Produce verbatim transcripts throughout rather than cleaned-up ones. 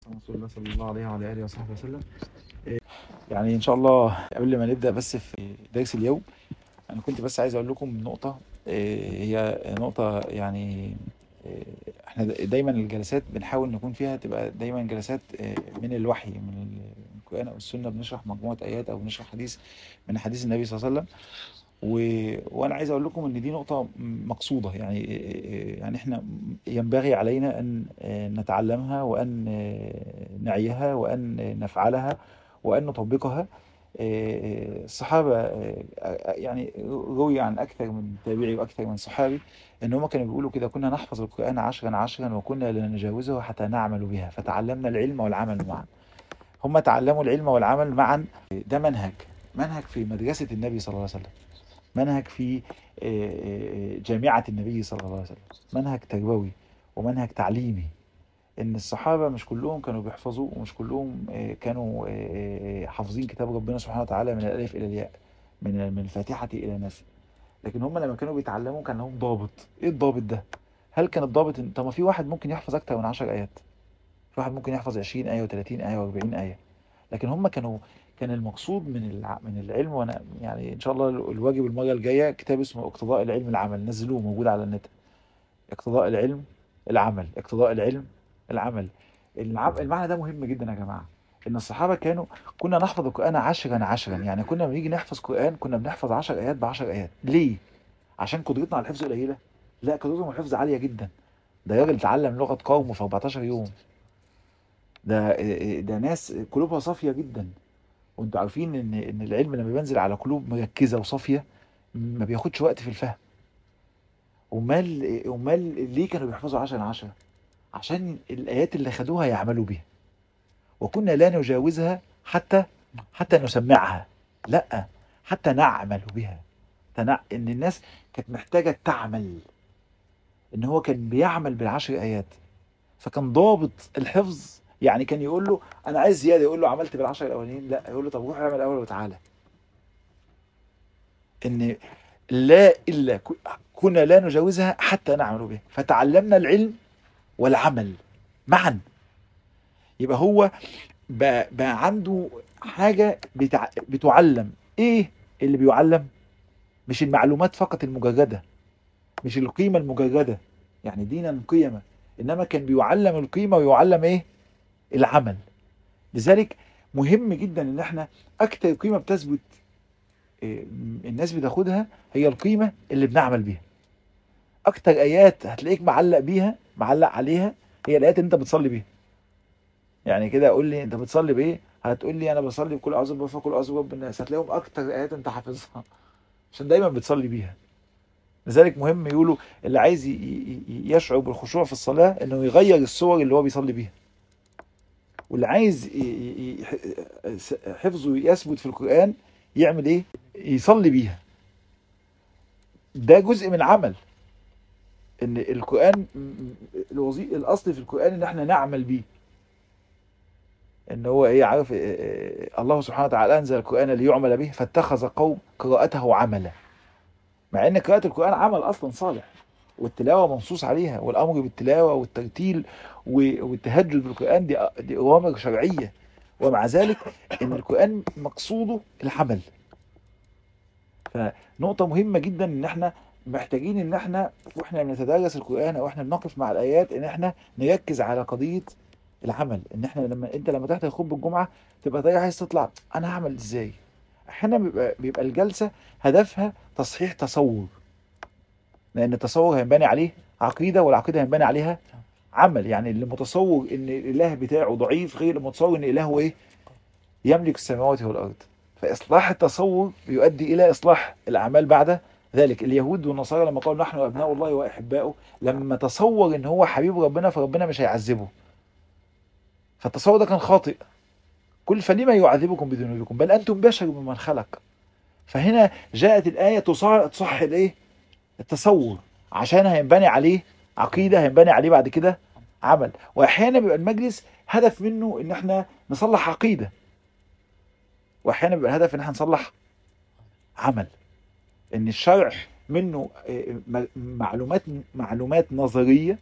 رسول الله صلى الله عليه وعلى اله وصحبه وسلم. يعني ان شاء الله قبل ما نبدا بس في درس اليوم، انا كنت بس عايز اقول لكم نقطه. إيه، هي نقطه يعني إيه، احنا دايما الجلسات بنحاول نكون فيها تبقى دايما جلسات إيه، من الوحي، من القران او السنه، بنشرح مجموعه ايات او بنشرح حديث من حديث النبي صلى الله عليه وسلم. و... وانا عايز اقول لكم ان دي نقطه مقصوده، يعني يعني احنا ينبغي علينا ان نتعلمها، وان نعيها، وان نفعلها، وان نطبقها. الصحابه يعني روي عن اكثر من تابعي واكثر من صحابي ان هم كانوا بيقولوا كده: كنا نحفظ القران عشرا عشرا وكنا لا نجاوزه حتى نعمل بها، فتعلمنا العلم والعمل معا. هم تعلموا العلم والعمل معا. ده منهج منهج في مدرسه النبي صلى الله عليه وسلم، منهج في آه، آه، جامعة النبي صلى الله عليه وسلم، منهج تربوي ومنهج تعليمي. ان الصحابة مش كلهم كانوا بيحفظوا، ومش كلهم آه، كانوا آه، آه، حافظين كتاب ربنا سبحانه وتعالى من الالف الى الياء، من من الفاتحة الى الناس. لكن هم لما كانوا بيتعلموا كان لهم ضابط. ايه الضابط ده؟ هل كان الضابط ان طب ما في واحد ممكن يحفظ اكتر من عشر ايات، في واحد ممكن يحفظ عشرين آية و30 آية و40 آية، لكن هم كانوا كان المقصود من الع... من العلم. وانا يعني ان شاء الله الواجب المره الجايه كتاب اسمه اقتضاء العلم العمل، نزلوه موجود على النت. اقتضاء العلم العمل، اقتضاء العلم العمل. الع... المعنى ده مهم جدا يا جماعه. ان الصحابه كانوا كنا نحفظ القران عشرا عشرا، يعني كنا لما نيجي نحفظ قران كنا بنحفظ عشر ايات ب عشر ايات. ليه؟ عشان قدرتنا على الحفظ قليله؟ لا، قدرتهم على الحفظ عاليه جدا. ده راجل اتعلم لغه قومه في اربعتاشر يوم. ده ده ناس قلوبها صافيه جدا. وانتوا عارفين ان ان العلم لما بينزل على قلوب مركزه وصافيه ما بياخدش وقت في الفهم. امال امال ليه كانوا بيحفظوا عشرة عشرة؟ عشان الايات اللي خدوها يعملوا بيها. وكنا لا نجاوزها حتى حتى نسمعها، لا، حتى نعمل بها. تنع... ان الناس كانت محتاجه تعمل. ان هو كان بيعمل بالعشر ايات، فكان ضابط الحفظ. يعني كان يقول له: انا عايز زياده، يقول له: عملت بالعشر الاولانيين؟ لا، يقول له: طب روح اعمل الاول وتعالى. ان لا إلا ك- كنا لا نجاوزها حتى نعمل بها، فتعلمنا العلم والعمل معا. يبقى هو بقى, بقى عنده حاجة بتع... بتعلم. ايه اللي بيعلم؟ مش المعلومات فقط المجردة، مش القيمة المجردة، يعني دينا قيمة، انما كان بيعلم القيمة ويعلم ايه؟ العمل. لذلك مهم جدا ان احنا اكتر قيمة بتثبت إيه، الناس بتاخدها هي القيمة اللي بنعمل بيها. اكتر ايات هتلاقيك معلق بيها، معلق عليها، هي الايات اللي انت بتصلي بيها. يعني كده قول لي انت بتصلي بايه، هتقول لي انا بصلي بكل اعوذ برب فكل اعوذ برب الناس. هتلاقيهم اكتر ايات انت حافظها عشان دايما بتصلي بيها. لذلك مهم يقولوا اللي عايز ي- ي- ي- يشعر بالخشوع في الصلاة انه يغير الصور اللي هو بيصلي بيها. واللي عايز ي- ي- ي- حفظه يثبت في القرآن يعمل ايه؟ يصلي بيها. ده جزء من العمل. ان القرآن الوظيفة الاصل في القرآن ان احنا نعمل بيه. ان هو ايه؟ عارف إيه إيه الله سبحانه وتعالى انزل القران ليعمل به فاتخذ قوم قراءته عملا. مع ان قراءه القران عمل اصلا صالح، والتلاوه منصوص عليها، والامر بالتلاوه والترتيل و- والتهجد بالقران دي دي اوامر شرعيه. ومع ذلك ان القران مقصوده العمل. فنقطه مهمه جدا ان احنا محتاجين ان احنا واحنا بنتدرس القران او احنا بنقف مع الايات ان احنا نركز على قضيه العمل. ان احنا لما انت لما تحضر خطبه الجمعه تبقى طالع عايز تطلع: انا هعمل ازاي؟ احيانا بيبقى, بيبقى الجلسه هدفها تصحيح تصور، لان التصور هينبني عليه عقيده، والعقيده هينبني عليها عمل. يعني اللي متصور ان الاله بتاعه ضعيف غير اللي متصور ان الهه ايه؟ يملك السماوات والارض. فاصلاح التصور بيؤدي الى اصلاح الاعمال بعد ذلك. اليهود والنصارى لما قالوا نحن ابناء الله واحباؤه، لما تصور ان هو حبيب ربنا فربنا مش هيعذبه، فالتصور ده كان خاطئ. قل فلما يعذبكم بذنوبكم بل انتم بشر ممن خلق. فهنا جاءت الايه تصح تصح الايه؟ التصور، عشان هينبني عليه عقيده، هينبني عليه بعد كده عمل. واحيانا بيبقى المجلس هدف منه ان احنا نصلح عقيده، واحيانا بيبقى الهدف ان احنا نصلح عمل. ان الشرع منه آه، م- معلومات معلومات نظريه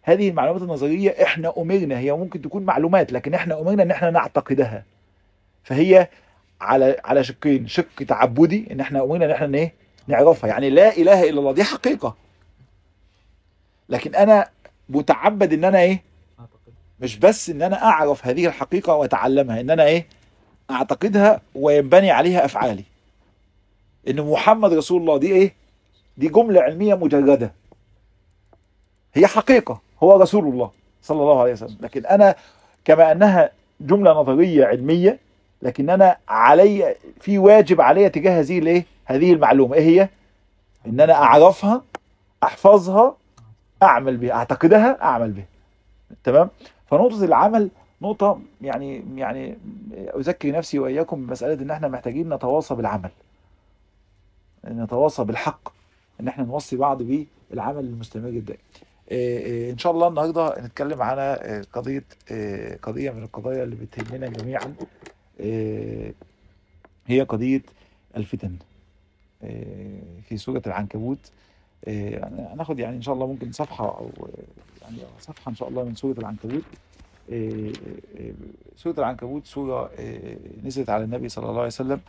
هذه المعلومات النظريه احنا امرنا، هي ممكن تكون معلومات لكن احنا امرنا ان احنا نعتقدها. فهي على على شقين، شق تعبدي ان احنا امرنا ان احنا ايه نعرفها، يعني لا اله الا الله دي حقيقه، لكن انا متعبد ان انا ايه مش بس ان انا اعرف هذه الحقيقه واتعلمها، ان انا ايه اعتقدها وينبني عليها افعالي. ان محمد رسول الله دي ايه؟ دي جمله علميه مجرده، هي حقيقه، هو رسول الله صلى الله عليه وسلم، لكن انا كما انها جمله نظريه علميه، لكن انا علي في واجب علي تجاه هذه الايه هذه المعلومه، ايه هي؟ ان انا اعرفها، احفظها، اعمل بها، اعتقدها، اعمل بها. تمام. فنقطه العمل نقطه يعني يعني اذكر نفسي واياكم بمساله ان احنا محتاجين نتواصى بالعمل، نتواصى بالحق، ان احنا نوصي بعض بالعمل المستمر الدائم. إيه إيه ان شاء الله النهارده نتكلم على إيه قضيه إيه قضيه من القضايا اللي بتهمنا جميعا، إيه هي قضيه الفتن. إيه في سوره العنكبوت، إيه هناخد يعني ان شاء الله ممكن صفحه او يعني صفحه ان شاء الله من سوره العنكبوت. إيه إيه سوره العنكبوت سوره إيه نزلت على النبي صلى الله عليه وسلم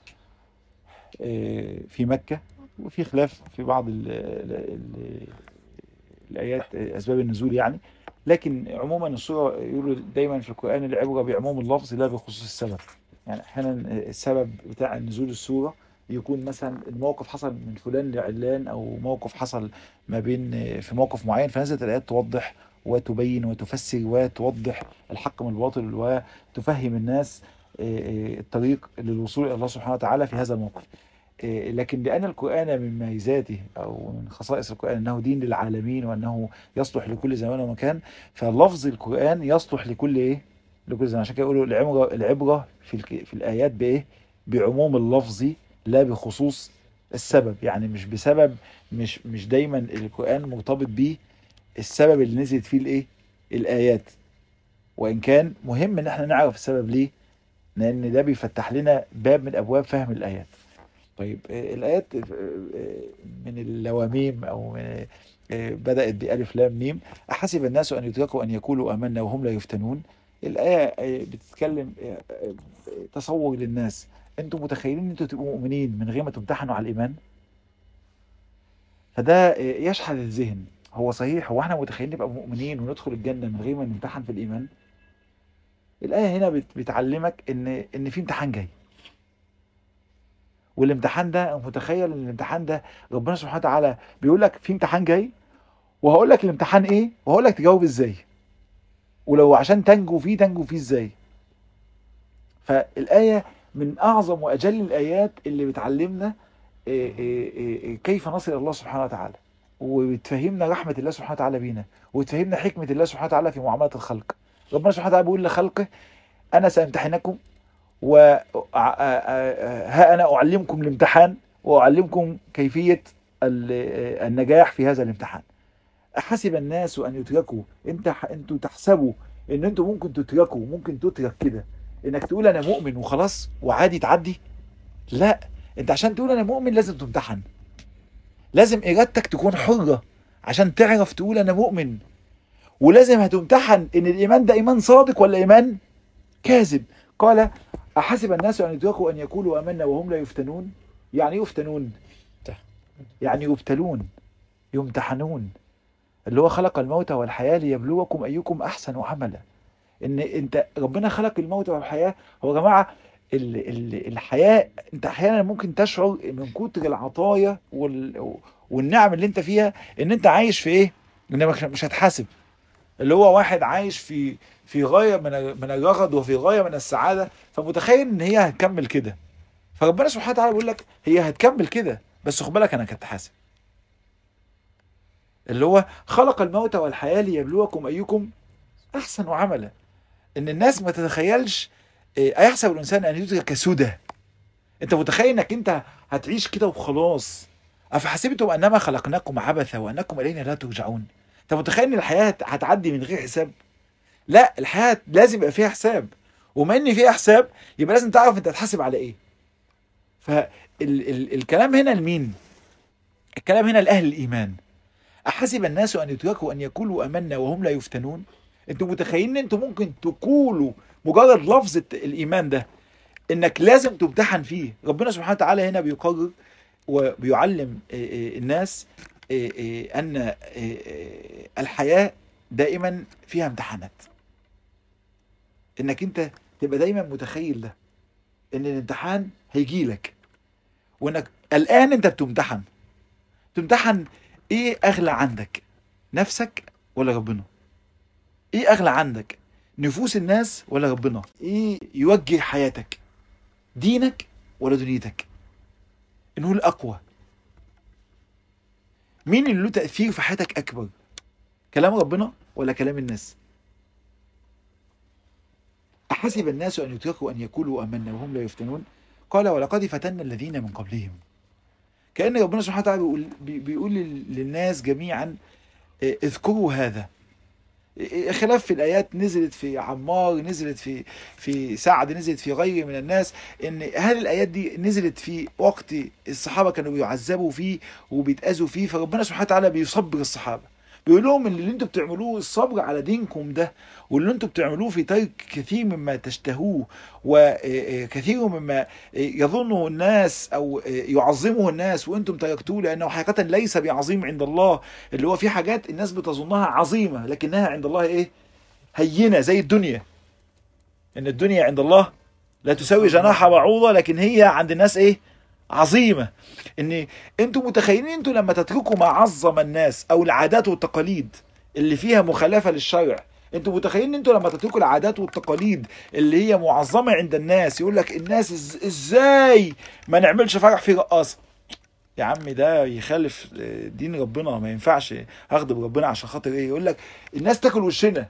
في مكة، وفي خلاف في بعض ال ال ال الآيات أسباب النزول يعني، لكن عموما الصورة يقولوا دايما في القرآن العبرة بعموم اللفظ لا بخصوص السبب. يعني أحيانا السبب بتاع نزول السورة يكون مثلا الموقف حصل من فلان لعلان، أو موقف حصل ما بين في موقف معين، فنزلت الآيات توضح وتبين وتفسر وتوضح الحق من الباطل وتفهم الناس الطريق للوصول إلى الله سبحانه وتعالى في هذا الموقف. لكن لأن القرآن من ميزاته أو من خصائص القرآن أنه دين للعالمين وأنه يصلح لكل زمان ومكان، فلفظ القرآن يصلح لكل إيه؟ لكل زمان. عشان كده يقولوا العبرة العبرة في الك... في الآيات بإيه؟ بعموم اللفظ لا بخصوص السبب. يعني مش بسبب، مش مش دايما القرآن مرتبط بيه السبب اللي نزلت فيه الإيه؟ الآيات، وإن كان مهم إن احنا نعرف السبب ليه، لأن ده بيفتح لنا باب من أبواب فهم الآيات. طيب الآيات من اللواميم أو من بدأت بألف لام ميم، أحسب الناس أن يتركوا أن يقولوا آمنا وهم لا يفتنون. الآية بتتكلم تصور للناس، أنتم متخيلين أن أنتم تبقوا مؤمنين من غير ما تمتحنوا على الإيمان؟ فده يشحذ الذهن. هو صحيح، هو احنا متخيلين نبقى مؤمنين وندخل الجنة من غير ما نمتحن في الإيمان؟ الآية هنا بتعلمك إن إن في امتحان جاي، والامتحان ده متخيل ان الامتحان ده ربنا سبحانه وتعالى بيقول لك في امتحان جاي، وهقول لك الامتحان ايه، وهقول لك تجاوب ازاي، ولو عشان تنجو فيه تنجو فيه ازاي. فالآية من اعظم واجل الايات اللي بتعلمنا إيه إيه إيه كيف نصل الله سبحانه وتعالى، وبتفهمنا رحمة الله سبحانه وتعالى بينا، وتفهمنا حكمة الله سبحانه وتعالى في معاملة الخلق. ربنا سبحانه وتعالى بيقول لخلقه انا سامتحنكم، وها أنا أعلمكم الامتحان وأعلمكم كيفية النجاح في هذا الامتحان. أحسب الناس أن يتركوا، أنت أنتوا تحسبوا أن أنتوا ممكن تتركوا، ممكن تترك كده إنك تقول أنا مؤمن وخلاص وعادي تعدي؟ لا، أنت عشان تقول أنا مؤمن لازم تمتحن، لازم إرادتك تكون حرة عشان تعرف تقول أنا مؤمن، ولازم هتمتحن إن الإيمان ده إيمان صادق ولا إيمان كاذب. قال أحسب الناس أن يتركوا أن يقولوا آمنا وهم لا يفتنون. يعني يفتنون يعني يبتلون، يمتحنون. اللي هو خلق الموت والحياة ليبلوكم أيكم أحسن عملا. إن أنت ربنا خلق الموت والحياة. هو يا جماعة ال ال الحياة أنت أحيانا ممكن تشعر من كتر العطايا وال والنعم اللي أنت فيها إن أنت عايش في إيه؟ إنك مش هتحاسب. اللي هو واحد عايش في في غايه من من الرغد وفي غايه من السعاده، فمتخيل ان هي هتكمل كده. فربنا سبحانه وتعالى بيقول لك هي هتكمل كده، بس خد بالك انا كنت حاسب. اللي هو خلق الموت والحياه ليبلوكم ايكم احسن عملا. ان الناس ما تتخيلش ايحسب الانسان ان يترك سدى. انت متخيل انك انت هتعيش كده وخلاص؟ افحسبتم انما خلقناكم عبثا وانكم الينا لا ترجعون. انت متخيل ان الحياه هتعدي من غير حساب؟ لا، الحياة لازم يبقى فيها حساب، وما ان فيها حساب يبقى لازم تعرف انت هتحاسب على ايه. فالكلام هنا لمين؟ الكلام هنا لأهل الإيمان. احسب الناس ان يتركوا ان يقولوا امنا وهم لا يفتنون؟ انتوا متخيلين ان انتوا ممكن تقولوا مجرد لفظة الايمان ده انك لازم تمتحن فيه؟ ربنا سبحانه وتعالى هنا بيقرر وبيعلم الناس ان الحياة دائما فيها امتحانات، انك انت تبقى دايما متخيل ده، ان الامتحان هيجي لك، وانك الان انت بتمتحن. تمتحن ايه اغلى عندك، نفسك ولا ربنا؟ ايه اغلى عندك، نفوس الناس ولا ربنا؟ ايه يوجه حياتك، دينك ولا دنيتك؟ انه الاقوى، مين اللي له تأثير في حياتك اكبر، كلام ربنا ولا كلام الناس؟ احسب الناس ان يتركوا ان يقولوا امنا وهم لا يفتنون؟ قال ولقد فتنا الذين من قبلهم. كأن ربنا سبحانه وتعالى بيقول, بيقول للناس جميعا اذكروا هذا. خلاف في الآيات نزلت في عمار، نزلت في في سعد، نزلت في غيره من الناس، ان هذه الآيات دي نزلت في وقت الصحابة كانوا بيعذبوا فيه وبيتأذوا فيه، فربنا سبحانه وتعالى بيصبر الصحابة، بيقول لهم ان اللي انتوا بتعملوه الصبر على دينكم ده، واللي انتوا بتعملوه في ترك كثير مما تشتهوه وكثير مما يظنه الناس او يعظمه الناس وانتم تركتوه، لانه حقيقة ليس بعظيم عند الله. اللي هو في حاجات الناس بتظنها عظيمة لكنها عند الله ايه؟ هينة، زي الدنيا. ان الدنيا عند الله لا تساوي جناح بعوضة، لكن هي عند الناس ايه؟ عظيمة. ان انتوا متخيلين انتوا لما تتركوا ما عظم الناس او العادات والتقاليد اللي فيها مخالفة للشرع، انتوا متخيلين انتوا لما تتركوا العادات والتقاليد اللي هي معظمة عند الناس، يقول لك الناس ازاي ما نعملش فرح في رقاصة؟ يا عم ده يخالف دين ربنا، ما ينفعش اغضب ربنا عشان خاطر ايه؟ يقول لك الناس تاكل وشنا،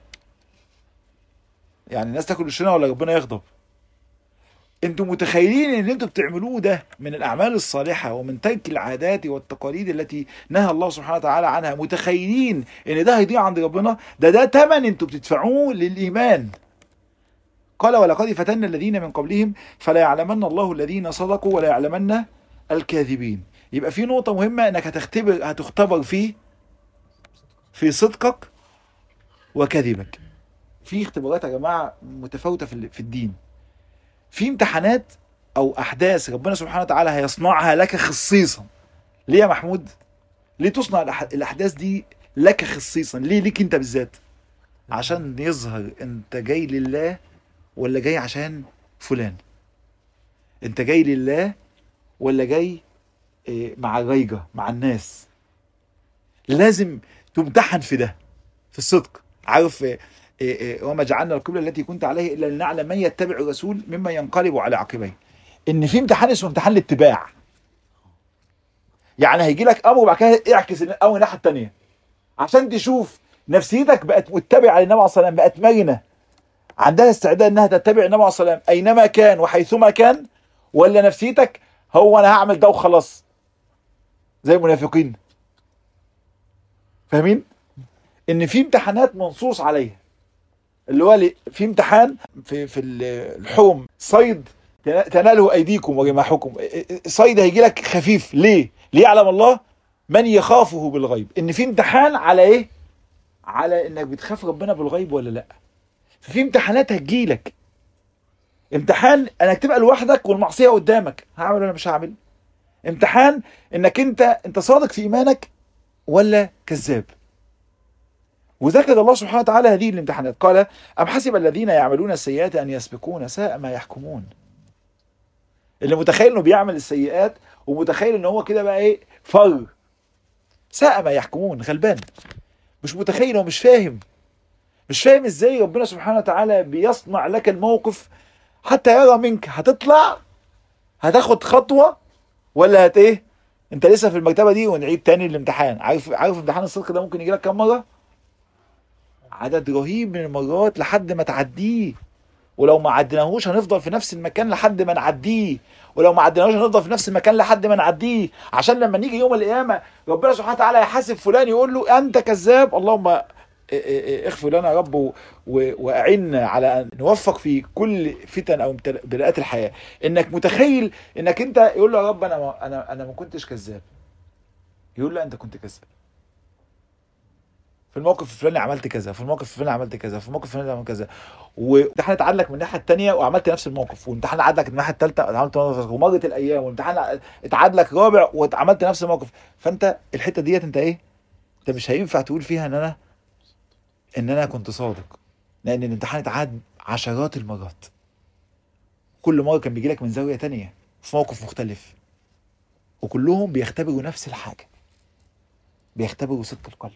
يعني الناس تاكل وشنا ولا ربنا يغضب؟ انتم متخيلين ان انتم بتعملوه ده من الاعمال الصالحة ومن ترك العادات والتقاليد التي نهى الله سبحانه وتعالى عنها، متخيلين ان ده هيضيع عند ربنا؟ ده ده ثمن انتم بتدفعوه للايمان. قال ولقد فتنا الذين من قبلهم فلا يعلمن الله الذين صدقوا ولا يعلمن الكاذبين. يبقى في نقطة مهمة انك هتختبر هتختبر فيه في صدقك وكذبك. في اختبارات يا جماعة متفاوتة في الدين، في امتحانات او احداث ربنا سبحانه وتعالى هيصنعها لك خصيصا. ليه يا محمود؟ ليه تصنع الاحداث دي لك خصيصا؟ ليه ليك انت بالذات؟ عشان يظهر انت جاي لله ولا جاي عشان فلان، انت جاي لله ولا جاي مع الريجة مع الناس. لازم تمتحن في ده، في الصدق. عارف وما جعلنا القبلة التي كنت عليه الا لنعلم من يتبع الرسول مما ينقلب على عقبيه. ان في امتحان اسمه امتحان الاتباع، يعني هيجي لك امر وبعد كده اعكس الامر الناحيه الثانيه عشان تشوف نفسيتك بقت متبعه للنبي عليه الصلاه والسلام، بقت مرنه، عندها استعداد انها تتبع النبي عليه الصلاه والسلام اينما كان وحيثما كان، ولا نفسيتك هو انا هعمل ده وخلاص زي المنافقين. فاهمين ان في امتحانات منصوص عليها، اللي هو في امتحان في في الحوم صيد تناله ايديكم ورماحكم، صيد هيجي لك خفيف. ليه؟ ليه يعلم الله من يخافه بالغيب. ان في امتحان على ايه؟ على انك بتخاف ربنا بالغيب ولا لا. ففي امتحانات هتجيلك، امتحان انك تبقى لوحدك والمعصيه قدامك، هعمل ولا مش هعمل؟ امتحان انك انت انت صادق في ايمانك ولا كذاب. وذكر الله سبحانه وتعالى هذه الامتحانات، قال أم حسب الذين يعملون السيئات أن يسبقون ساء ما يحكمون. اللي متخيل انه بيعمل السيئات ومتخيل ان هو كده بقى ايه؟ فر. ساء ما يحكمون، غلبان، مش متخيل ومش فاهم، مش فاهم ازاي ربنا سبحانه وتعالى بيصنع لك الموقف حتى يرى منك هتطلع هتاخد خطوة ولا هت ايه؟ انت لسه في المرتبة دي. ونعيد تاني الامتحان. عارف عارف امتحان الصدق ده ممكن يجي لك كم مرة؟ عدد رهيب من المرات لحد ما تعديه. ولو ما عدناهوش هنفضل في نفس المكان لحد ما نعديه، ولو ما عدناهوش هنفضل في نفس المكان لحد ما نعديه، عشان لما نيجي يوم القيامة ربنا سبحانه وتعالى يحاسب فلان يقول له انت كذاب، اللهم اغفر لنا يا رب واعنا على ان نوفق في كل فتن او ابتلاءات الحياة. انك متخيل انك انت يقول له يا رب انا ما انا انا ما كنتش كذاب، يقول له انت كنت كذاب. في الموقف الفلاني عملت كذا، في الموقف الفلاني عملت كذا، في الموقف الفلاني عملت كذا، وامتحان اتعاد لك من الناحيه الثانيه وعملت نفس الموقف، وامتحان اتعاد لك من الناحيه الثالثه وعملت نفس الموقف، ومرت الايام وامتحان اتعاد لك رابع وعملت نفس الموقف. فانت الحته ديت انت ايه؟ انت مش هينفع تقول فيها ان انا ان انا كنت صادق، لان الامتحان اتعاد عشرات المرات، كل مره كان بيجي لك من زاويه تانية في موقف مختلف، وكلهم بيختبروا نفس الحاجه، بيختبروا صدق القلب،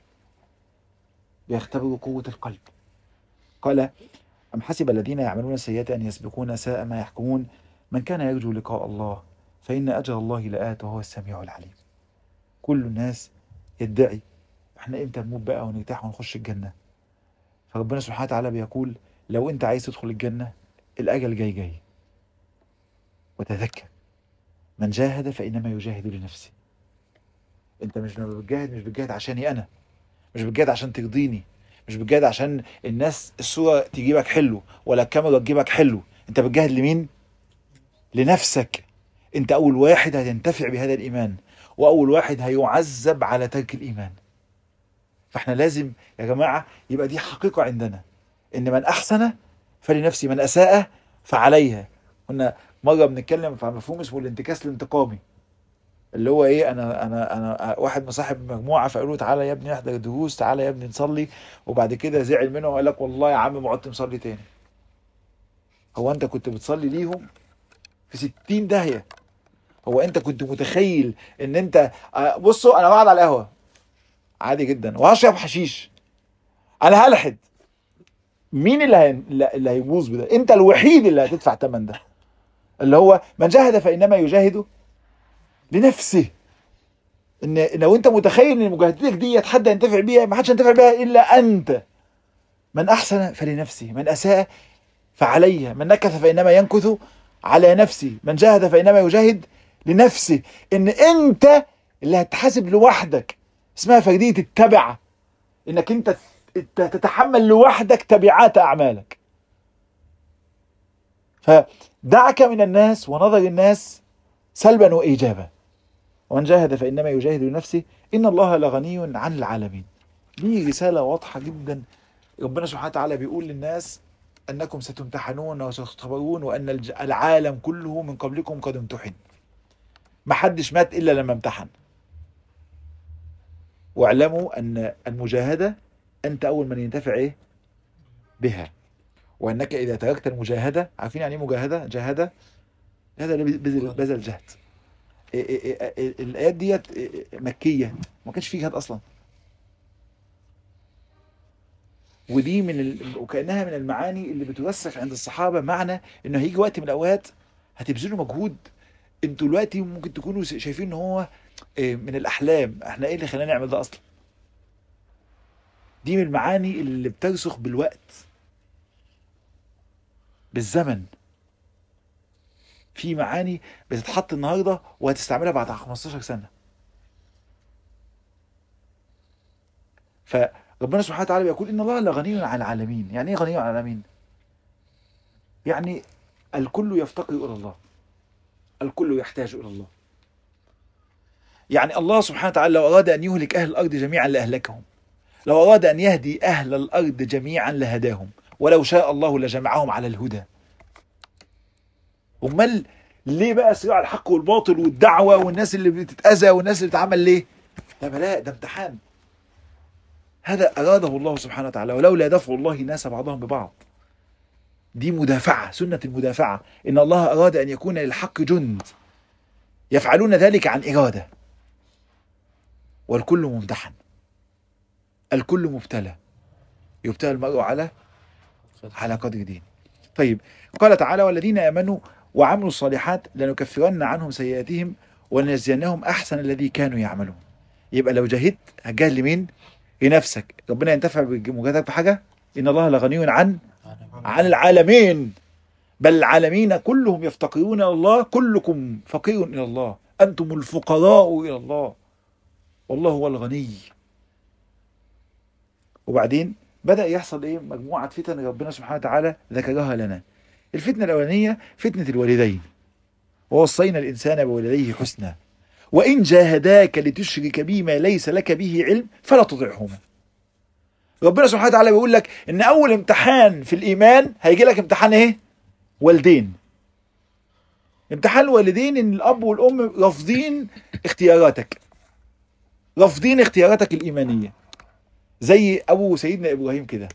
بيختبروا قوه القلب. قال أم حسب الذين يعملون السيئات أن يسبقون ساء ما يحكمون من كان يرجو لقاء الله فإن أجر الله لآت وهو السميع العليم. كل الناس يدعي احنا امتى نموت بقى ونرتاح ونخش الجنة، فربنا سبحانه وتعالى بيقول لو انت عايز تدخل الجنة الأجل جاي جاي، وتذكر من جاهد فإنما يجاهد لنفسه. انت مش بتجاهد مش بتجاهد عشاني أنا، مش بتجاهد عشان ترضيني، مش بتجاهد عشان الناس الصورة تجيبك حلو ولا الكاميرا تجيبك حلو، انت بتجاهد لمين؟ لنفسك. انت اول واحد هتنتفع بهذا الايمان، واول واحد هيعذب على ترك الايمان. فاحنا لازم يا جماعة يبقى دي حقيقة عندنا، ان من احسن فلنفسي من اساء فعليها. كنا مرة بنتكلم عن مفهوم اسمه الانتكاس الانتقامي، اللي هو ايه، انا انا انا واحد مصاحب مجموعه فقالوا له تعالى يا ابني نحضر الدروس، تعالى يا ابني نصلي، وبعد كده زعل منهم وقال لك والله يا عم ما عدت مصلي تاني. هو انت كنت بتصلي ليهم في ستين داهيه؟ هو انت كنت متخيل ان انت بصوا انا بقعد على القهوه عادي جدا وهشرب حشيش، انا هلحد، مين اللي هي... اللي هيبوظ بده؟ انت الوحيد اللي هتدفع ثمن ده، اللي هو من جاهد فانما يجاهد لنفسه. ان لو انت متخيل ان مجاهدتك دي حد ينتفع بيها، ما حدش ينتفع بيها الا انت. من احسن فلنفسه من اساء فعليها، من نكث فانما ينكث على نفسه، من جاهد فانما يجاهد لنفسه. ان انت اللي هتحاسب لوحدك، اسمها فردية التبعة، انك انت تتحمل لوحدك تبعات اعمالك. فدعك من الناس ونظر الناس سلبا وايجابا، ومن جاهد فإنما يجاهد لنفسه إن الله لغني عن العالمين. دي رسالة واضحة جدا. ربنا سبحانه وتعالى بيقول للناس أنكم ستمتحنون وستختبرون، وأن العالم كله من قبلكم قد امتحن. ما حدش مات إلا لما امتحن. واعلموا أن المجاهدة أنت أول من ينتفع إيه بها، وأنك إذا تركت المجاهدة، عارفين يعني إيه مجاهدة؟ جاهدة هذا اللي بذل بذل جهد. الآيات ديت مكية، ما كانش فيه جهاد أصلا، ودي من ال... وكأنها من المعاني اللي بترسخ عند الصحابة، معنى إنه هيجي وقت من الأوقات هتبذلوا مجهود انتوا دلوقتي ممكن تكونوا شايفين إن هو من الأحلام، احنا إيه اللي خلانا نعمل ده أصلا؟ دي من المعاني اللي بترسخ بالوقت، بالزمن. في معاني بتتحط النهارده وهتستعملها بعد خمستاشر سنة. فربنا سبحانه وتعالى بيقول إن الله لغني عن العالمين. يعني إيه غني عن العالمين؟ يعني الكل يفتقر إلى الله، الكل يحتاج إلى الله. يعني الله سبحانه وتعالى لو أراد أن يهلك أهل الأرض جميعا لأهلكهم، لو أراد أن يهدي أهل الأرض جميعا لهداهم، ولو شاء الله لجمعهم على الهدى. أمال ليه بقى صراع الحق والباطل والدعوة والناس اللي بتتأذى والناس اللي بتتعمل ليه؟ ده بلاء، ده امتحان. هذا أراده الله سبحانه وتعالى، ولولا دفع الله الناس بعضهم ببعض. دي مدافعة، سنة المدافعة، إن الله أراد أن يكون للحق جند يفعلون ذلك عن إرادة، والكل ممتحن، الكل مبتلى، يبتلى المرء على على قدر دين. طيب قال تعالى والذين آمنوا وعملوا الصالحات لنكفرن عنهم سيئاتهم ولنجزينهم أحسن الذي كانوا يعملون. يبقى لو جاهدت هتجاهد لمين؟ لنفسك. ربنا ينتفع بمجاهدتك بحاجة؟ إن الله لغني عن عن العالمين، بل العالمين كلهم يفتقرون إلى الله، كلكم فقير إلى الله، أنتم الفقراء إلى الله، والله هو الغني. وبعدين بدأ يحصل إيه؟ مجموعة فتن ربنا سبحانه وتعالى ذكرها لنا. الفتنة الأولانية فتنة الوالدين، ووصينا الإنسان بوالديه حسنا وإن جاهداك لتشرك بي ما ليس لك به علم فلا تطعهما. ربنا سبحانه وتعالى بيقول لك ان اول امتحان في الايمان هيجي لك امتحان ايه؟ والدين. امتحان الوالدين ان الاب والام رافضين اختياراتك، رافضين اختياراتك الايمانيه، زي ابو سيدنا ابراهيم كده،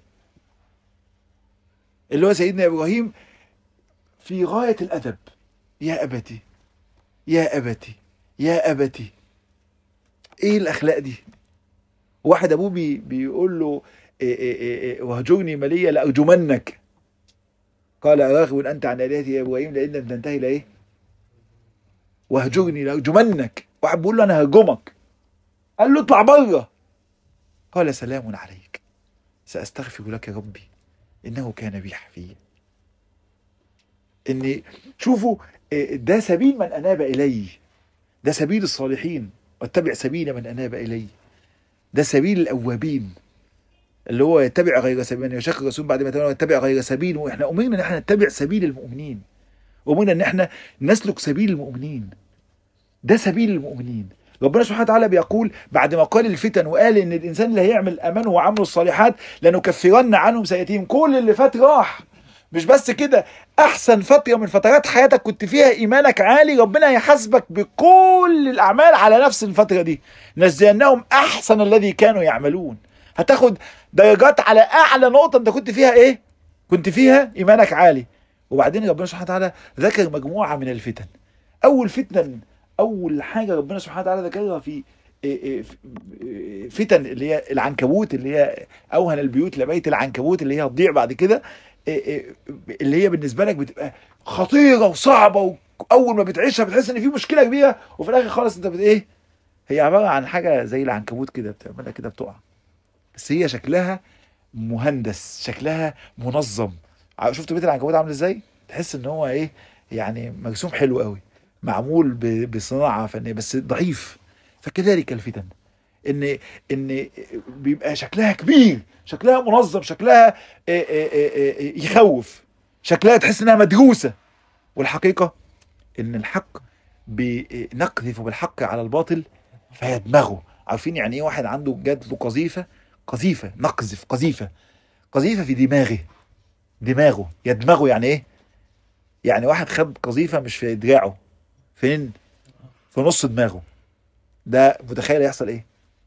اللي هو سيدنا ابراهيم في غايه الادب. يا ابتي يا ابتي يا ابتي. ايه الاخلاق دي؟ واحد ابوه بي بيقول له إيه إيه إيه وهجرني مليا لارجمنك، قال اراغب انت عن الهتي يا ابراهيم لئن لم تنتهي لايه؟ وهجرني لارجمنك. واحد بيقول له انا هرجمك، قال له اطلع بره. قال سلام عليك ساستغفر لك ربي انه كان بي حفيا. ان شوفوا ده سبيل من اناب الي، ده سبيل الصالحين، واتبع سبيل من اناب الي، ده سبيل الاوابين اللي هو يتبع غير سبيل من يشاق الرسول بعد ما تبين ويتبع غير سبيل. واحنا امرنا ان احنا نتبع سبيل المؤمنين، امرنا ان احنا نسلك سبيل المؤمنين، ده سبيل المؤمنين. ربنا سبحانه وتعالى بيقول بعد ما قال الفتن وقال ان الانسان اللي هيعمل امانه وعمله الصالحات لنكفرن عنهم سيئاتهم. كل اللي فات راح. مش بس كده، احسن فتره من فترات حياتك كنت فيها ايمانك عالي، ربنا هيحاسبك بكل الاعمال على نفس الفتره دي. نجزينهم احسن الذي كانوا يعملون. هتاخد درجات على اعلى نقطه انت كنت فيها ايه؟ كنت فيها ايمانك عالي. وبعدين ربنا سبحانه وتعالى ذكر مجموعه من الفتن. اول فتنه، اول حاجه ربنا سبحانه وتعالى ذكرها في فتن اللي هي العنكبوت، اللي هي اوهن البيوت لبيت العنكبوت، اللي هي هتضيع بعد كده، اللي هي بالنسبه لك بتبقى خطيره وصعبه، واول ما بتعيشها بتحس ان في مشكله كبيره، وفي الاخر خالص انت بت ايه؟ هي عباره عن حاجه زي العنكبوت كده، بتعملها كده بتقع، بس هي شكلها مهندس، شكلها منظم. شفت بيت العنكبوت عامل ازاي؟ تحس ان هو ايه يعني، مرسوم حلو قوي، معمول بصناعه فنيه، بس ضعيف. فكذلك الفتن، ان ان بيبقى شكلها كبير، شكلها منظم، شكلها يخوف، شكلها تحس انها مدروسه، والحقيقه ان الحق بنقذف بالحق على الباطل فيدمغه. عارفين يعني ايه واحد عنده جات له قذيفه؟ قذيفه، نقذف قذيفه، قذيفه في دماغه، دماغه يدمغه. يعني ايه؟ يعني واحد خد قذيفه مش في دراعه، فين؟ في نص دماغه. ده متخيل يحصل ايه؟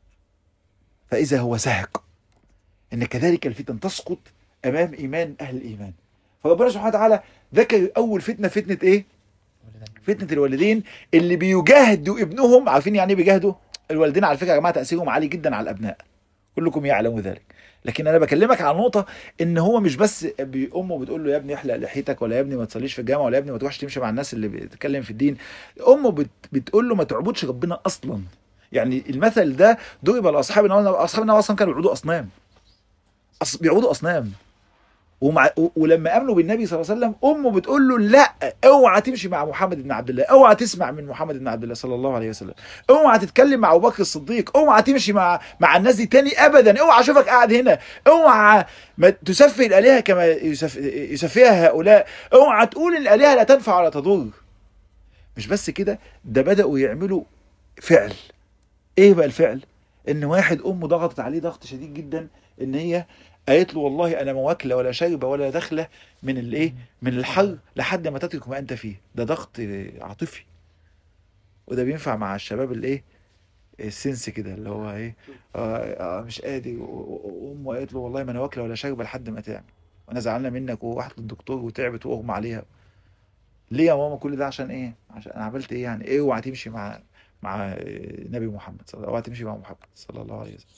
فاذا هو ساهق. ان كذلك الفتن تسقط امام ايمان اهل الايمان. فربنا سبحانه وتعالى ذكر اول فتنه، فتنه ايه؟ فتنه الوالدين اللي بيجاهدوا ابنهم. عارفين يعني ايه بيجاهدوا؟ الوالدين على فكره يا جماعه تاثيرهم عالي جدا على الابناء، كلكم يعلموا ذلك. لكن انا بكلمك عن نقطه ان هو مش بس امه بتقول له يا ابني احلق لحيتك، ولا يا ابني ما تصليش في الجامعه، ولا يا ابني ما تروحش تمشي مع الناس اللي بتتكلم في الدين. امه بت بتقول له ما تعبدش ربنا اصلا. يعني المثل ده ضرب لاصحاب النبي، اصحاب النبي اصلا كانوا بيعبدوا اصنام، أص... بيعبدوا اصنام. ومع... ولما امنوا بالنبي صلى الله عليه وسلم، امه بتقول له لا، اوعى تمشي مع محمد بن عبد الله، اوعى تسمع من محمد بن عبد الله صلى الله عليه وسلم، اوعى تتكلم مع ابو بكر الصديق، اوعى تمشي مع مع الناس دي تاني ابدا، اوعى اشوفك قاعد هنا، اوعى ما تسفه الالهه كما يسف... يسفهها هؤلاء، اوعى تقول ان الالهه لا تنفع ولا تضر. مش بس كده، ده بداوا يعملوا فعل. ايه بقى الفعل؟ ان واحد امه ضغطت عليه ضغط شديد جدا، ان هي قالت له والله انا ما واكله ولا شاربه ولا داخله من الايه، من الحر لحد ما تترك ما انت فيه. ده ضغط عاطفي، وده بينفع مع الشباب الايه، السنس كده، اللي هو ايه، آه آه مش قادر، وامه قالت له والله ما انا واكله ولا شاربه لحد ما تعمل، وانا زعلانه منك، وراحت للدكتور وتعبت واغمى عليها. ليه يا ماما كل ده؟ عشان ايه؟ عشان انا عملت ايه يعني؟ ايه؟ اوعى تمشي مع مع نبي محمد صلى الله عليه وسلم، اوعى تمشي مع محمد صلى الله عليه وسلم.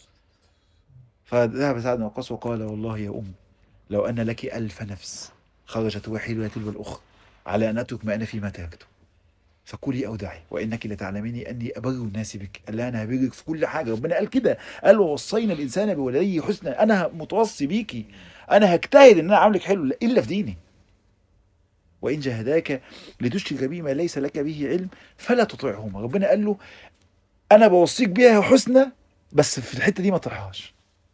فذهب سعد بن وقاص وقال والله يا أم لو أن لك ألف نفس خرجت واحدة تلو الأخرى على أن أترك ما أنا فيما تركته، فكلي أو دعي وإنك لتعلميني أني أبر الناس بك. قال لها أنا هبرك في كل حاجة، ربنا قال كده، قال ووصينا الإنسان بولديه حسنا، أنا متوصي بيكي، أنا هجتهد إن أنا أعملك حلو إلا في ديني. وإن جاهداك لتشرك بي ما ليس لك به علم فلا تطعهما. ربنا قال له أنا بوصيك بيها حسنى، بس في الحتة دي ما تطيعهاش.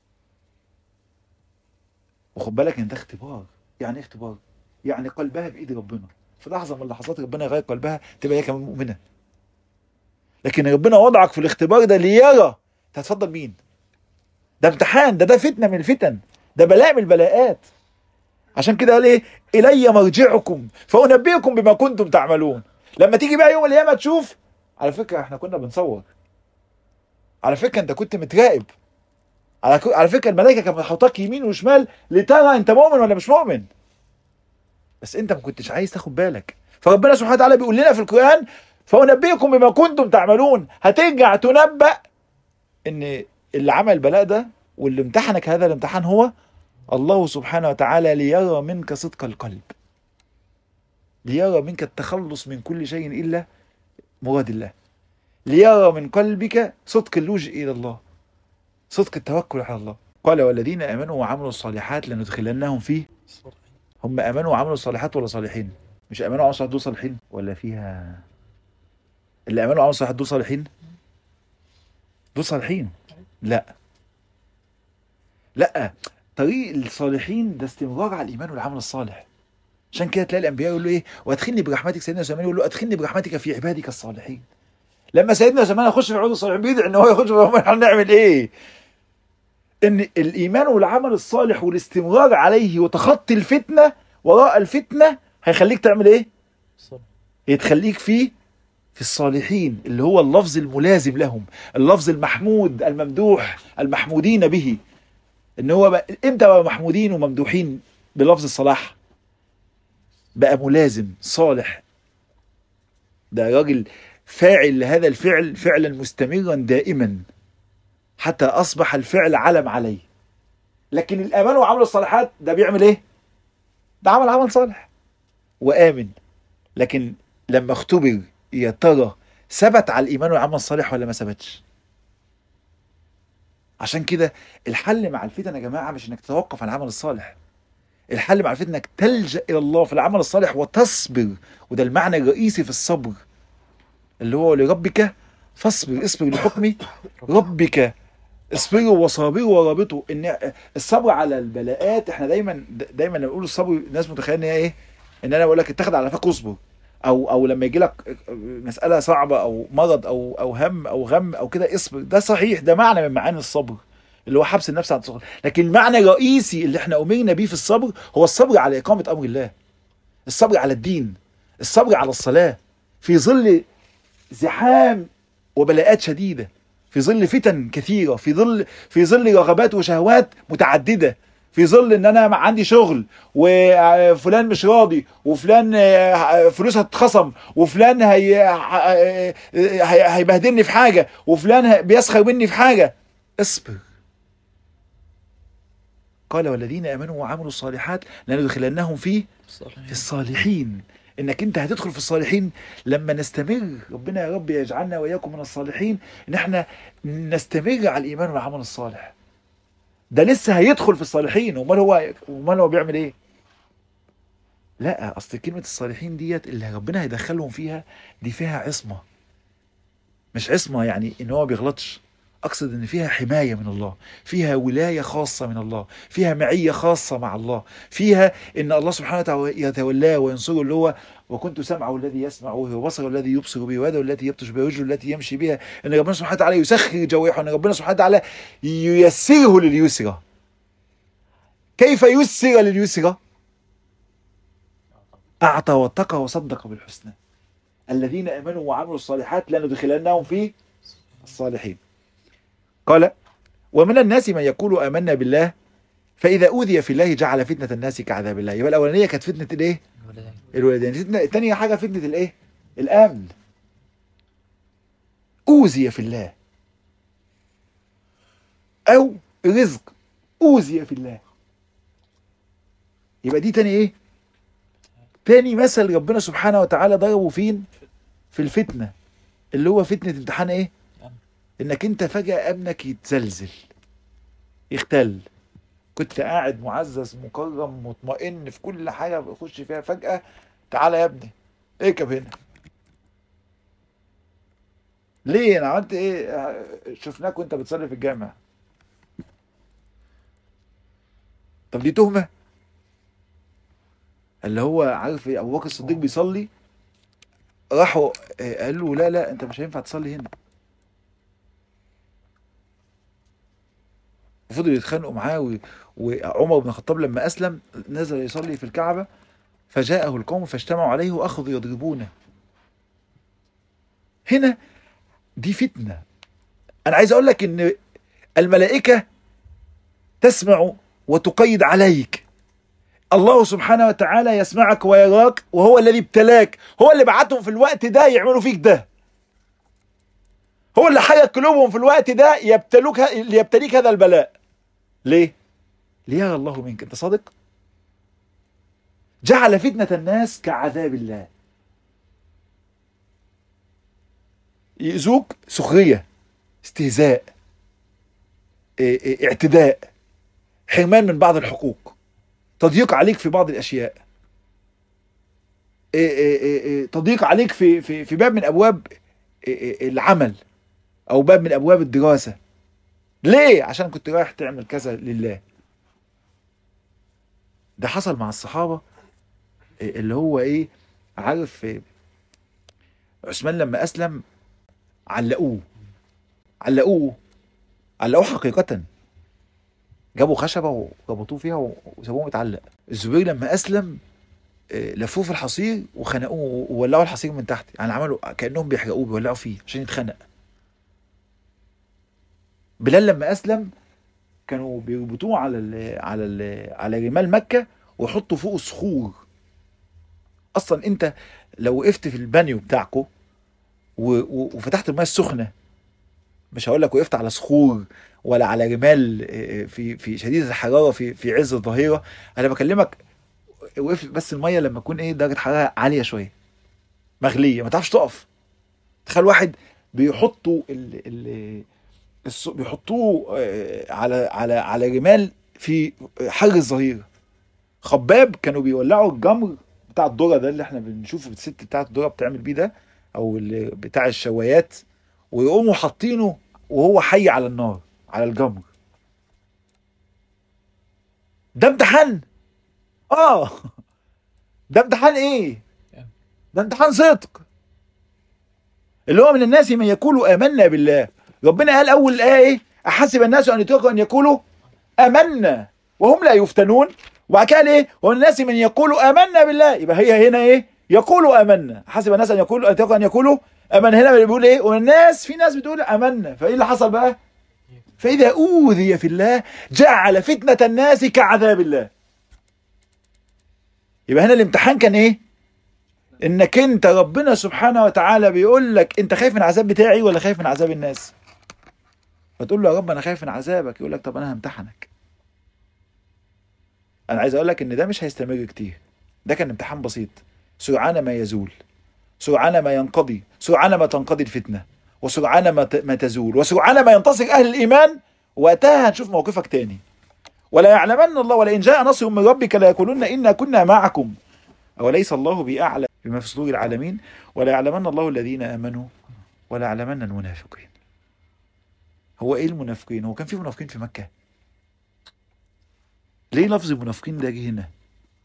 وخد بالك ان ده اختبار. يعني ايه اختبار؟ يعني قلبها بايد ربنا، في لحظه من اللحظات ربنا يغير قلبها تبقى هي كمان مؤمنه. لكن ربنا وضعك في الاختبار ده ليرى انت هتفضل مين؟ ده امتحان، ده ده فتنه من الفتن، ده بلاء من البلاءات. عشان كده قال ايه؟ الي مرجعكم فانبئكم بما كنتم تعملون. لما تيجي بقى يوم القيامه تشوف، على فكره احنا كنا بنصور، على فكره انت كنت متراقب، على على فكره الملائكه كانت بتحطك يمين وشمال لترى انت مؤمن ولا مش مؤمن، بس انت ما كنتش عايز تاخد بالك. فربنا سبحانه وتعالى بيقول لنا في القران فانبئكم بما كنتم تعملون. هترجع تنبأ ان اللي عمل البلاء ده واللي امتحنك هذا الامتحان هو الله سبحانه وتعالى، ليرى منك صدق القلب، ليرى منك التخلص من كل شيء إلا مراد الله، ليرى من قلبك صدق اللجوء إلى الله، صدق التوكل على الله. قال والذين آمنوا وعملوا الصالحات لندخلنهم فيه. هم آمنوا وعملوا الصالحات ولا صالحين؟ مش آمنوا وعملوا الصالحات دول صالحين ولا فيها؟ اللي آمنوا وعملوا الصالحات دول صالحين؟ دول صالحين؟ لا لا، طريق الصالحين ده استمرار على الإيمان والعمل الصالح. عشان كده تلاقي الانبياء يقول له ايه؟ وادخلني برحمتك. سيدنا سليمان يقول له ادخلني برحمتك في عبادك الصالحين. لما سيدنا سليمان يخش في عباد الصالحين بيدعي ان هو يخش في، احنا نعمل ايه؟ ان الايمان والعمل الصالح والاستمرار عليه وتخطي الفتنه وراء الفتنه هيخليك تعمل ايه؟ يتخليك فيه في الصالحين، اللي هو اللفظ الملازم لهم، اللفظ المحمود الممدوح المحمودين به. ان هو بقى امتى بقى محمودين وممدوحين بلفظ الصلاح؟ بقى ملازم صالح، ده راجل فاعل لهذا الفعل فعلا مستمرا دائما حتى اصبح الفعل علم عليه. لكن الامان وعمل الصالحات ده بيعمل ايه؟ ده عمل عمل صالح وامن، لكن لما اختبر يا ترى ثبت على الايمان والعمل الصالح ولا ما ثبتش. عشان كده الحل مع الفتن يا جماعه مش انك تتوقف عن العمل الصالح، الحل مع الفتن انك تلجأ الى الله في العمل الصالح وتصبر. وده المعنى الرئيسي في الصبر، اللي هو لربك فاصبر، اصبر لحكم ربك، اصبروا وصابروا ورابطوا. ان الصبر على البلاءات، احنا دايما دايما لما بنقول الصبر الناس متخيله ان هي ايه؟ ان انا بقول لك اتخذ على فك اصبر، او او لما يجي لك مساله صعبه او مرض او او هم او غم او كده اصبر. ده صحيح، ده معنى من معاني الصبر اللي هو حبس النفس عن الصبر، لكن المعنى الرئيسي اللي احنا امرنا بيه في الصبر هو الصبر على اقامه امر الله، الصبر على الدين، الصبر على الصلاه في ظل زحام وبلاءات شديده، في ظل فتن كثيره، في ظل في ظل رغبات وشهوات متعدده، في ظل ان انا عندي شغل وفلان مش راضي وفلان فلوسها هتتخصم وفلان هي هي هيبهدلني في حاجه وفلان بيسخر مني في حاجه. اصبر. قال والذين امنوا وعملوا الصالحات لندخلنهم في في الصالحين. انك انت هتدخل في الصالحين لما نستمر. ربنا يا رب يجعلنا واياكم من الصالحين، ان احنا نستمر على الايمان والعمل الصالح. ده لسه هيدخل في الصالحين، امال هو امال هو بيعمل ايه؟ لا، اصل كلمه الصالحين ديت اللي ربنا هيدخلهم فيها دي فيها عصمه، مش عصمه يعني ان هو بيغلطش، اقصد ان فيها حمايه من الله، فيها ولايه خاصه من الله، فيها معيه خاصه مع الله، فيها ان الله سبحانه وتعالى يتولاه وينصره، اللي هو وكنت سمعه الذي يسمع به وبصره الذي يبصر به ويده التي يبطش بها ورجله التي يمشي بها. ان ربنا سبحانه وتعالى يسخر جوارحه، ان ربنا سبحانه وتعالى ييسره لليسرى. كيف يسر لليسرى؟ اعطى واتقى وصدق بالحسنى. الذين امنوا وعملوا الصالحات لندخلنهم في الصالحين. قال ومن الناس من يقول آمنا بالله فإذا أوذي في الله جعل فتنة الناس كعذاب الله. يبقى الأولانية كانت فتنة الإيه؟ الولدين. الثانية حاجة فتنة الإيه؟ الأمن. أوذي في الله أو رزق أوذي في الله. يبقى دي تاني إيه؟ تاني مثل ربنا سبحانه وتعالى ضربه فين؟ في الفتنة، اللي هو فتنة امتحان إيه؟ إنك أنت فجأة أمنك يتزلزل يختل. كنت قاعد معزز مكرم مطمئن في كل حاجه بخش فيها، فجاه تعالى يا ابني اركب هنا. ليه؟ انا عملت ايه؟ شفناك وانت بتصلي في الجامع. طب دي تهمه؟ اللي هو عارف ايه، ابو بكر الصديق بيصلي راحوا قال له لا لا انت مش هينفع تصلي هنا. وفضلوا يتخانقوا معاه و... وعمر بن الخطاب لما اسلم نزل يصلي في الكعبه، فجاءه القوم فاجتمعوا عليه واخذوا يضربونه. هنا دي فتنه. انا عايز اقول لك ان الملائكه تسمع وتقيد عليك. الله سبحانه وتعالى يسمعك ويراك، وهو الذي ابتلاك، هو اللي بعتهم في الوقت ده يعملوا فيك ده، هو اللي حرك قلوبهم في الوقت ده يبتلوك ليبتليك هذا البلاء. ليه؟ ليرى الله منك انت صادق. جعل فتنة الناس كعذاب الله. يؤذوك سخرية، استهزاء، اعتداء، حرمان من بعض الحقوق، تضييق عليك في بعض الاشياء، تضييق عليك في في في باب من ابواب العمل او باب من ابواب الدراسة. ليه؟ عشان كنت رايح تعمل كذا لله. ده حصل مع الصحابة، اللي هو ايه، عارف عثمان لما اسلم علقوه علقوه علقوه حقيقة، جابوا خشبة وربطوه فيها وسابوه متعلق. الزبير لما اسلم لفوه في الحصير وخنقوه وولعوا الحصير من تحت، يعني عملوا كأنهم بيحرقوه بيولعوا فيه عشان يتخنق. بلال لما اسلم كانوا بيربطوه على ال على ال على رمال مكة ويحطوا فوقه صخور. اصلا انت لو وقفت في البانيو بتاعكو وفتحت الماء السخنه، مش هقول لك وقفت على صخور ولا على رمال في في شديده الحراره في في عز الظهيره، انا بكلمك وقفت بس الميه لما تكون ايه درجه حراره عاليه شويه مغليه ما تعرفش تقف. تخيل واحد بيحطوا ال ال بيحطوه على على على رمال في حر الظهيره. خباب كانوا بيولعوا الجمر بتاع الذره ده اللي احنا بنشوفه الست بتاعت الذره بتعمل بيه ده، او اللي بتاع الشوايات، ويقوموا حاطينه وهو حي على النار على الجمر. ده امتحان. اه ده امتحان ايه؟ ده امتحان صدق. اللي هو من الناس من يقولوا آمنا بالله. ربنا قال اول الايه ايه؟ احسب الناس ان يتركوا ان يقولوا آمنا وهم لا يفتنون. وبعد كده ايه؟ ومن الناس من يقولوا آمنا بالله. يبقى هي هنا ايه؟ يقولوا آمنا. حسب الناس ان يقولوا ان يتركوا ان يقولوا آمنا. هنا بيقول ايه؟ ومن الناس في ناس بتقول آمنا. فايه اللي حصل بقى؟ فإذا أوذي في الله جعل فتنة الناس كعذاب الله. يبقى هنا الامتحان كان ايه؟ انك انت ربنا سبحانه وتعالى بيقول لك انت خايف من العذاب بتاعي ولا خايف من عذاب الناس؟ فتقول له يا رب انا خايف من عذابك، يقول لك طب انا همتحنك. انا عايز اقول لك ان ده مش هيستمر كتير، ده كان امتحان بسيط. سرعان ما يزول، سرعان ما ينقضي، سرعان ما تنقضي الفتنة، وسرعان ما ما تزول، وسرعان ما ينتصر اهل الايمان. وقتها هنشوف موقفك تاني. ولا يعلمن الله ولئن جاء نصر من ربك ليقولن انا كنا معكم اوليس الله باعلم بما في صدور العالمين ولا يعلمن الله الذين امنوا ولا يعلمن المنافقين. هو ايه المنافقين؟ هو كان في منافقين في مكة؟ ليه لفظ المنافقين ده جه هنا؟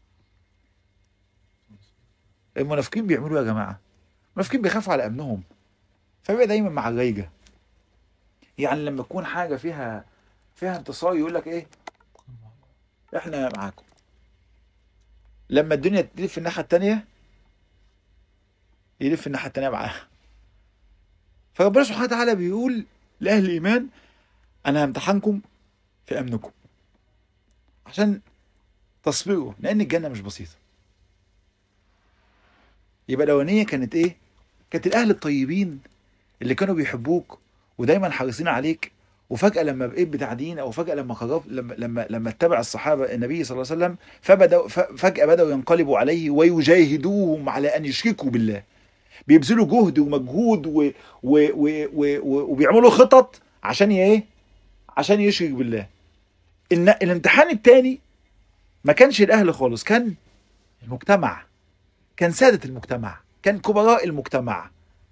المنافقين بيعملوا يا جماعة، المنافقين بيخافوا على امنهم، فبيبقى دايما مع الريجة. يعني لما تكون حاجة فيها فيها انتصار يقول لك ايه؟ احنا معاكم. لما الدنيا تلف في الناحية التانية يلف الناحية التانية معاها. فربنا سبحانه وتعالى بيقول لأهل الإيمان أنا همتحنكم في أمنكم عشان تصبروا، لأن الجنة مش بسيطة. يبقى الأولانية كانت إيه؟ كانت الأهل الطيبين اللي كانوا بيحبوك ودايما حريصين عليك، وفجأة لما بقيت بتاع دين، أو فجأة لما قربت لما لما لما اتبع الصحابة النبي صلى الله عليه وسلم، فبدأوا فجأة بدأوا ينقلبوا عليه ويجاهدوهم على أن يشركوا بالله. بيبذلوا جهد ومجهود و... و... و... و... وبيعملوا خطط عشان ايه؟ عشان يشرك بالله. إن الامتحان الثاني ما كانش الاهل خالص، كان المجتمع، كان سادة المجتمع، كان كبراء المجتمع.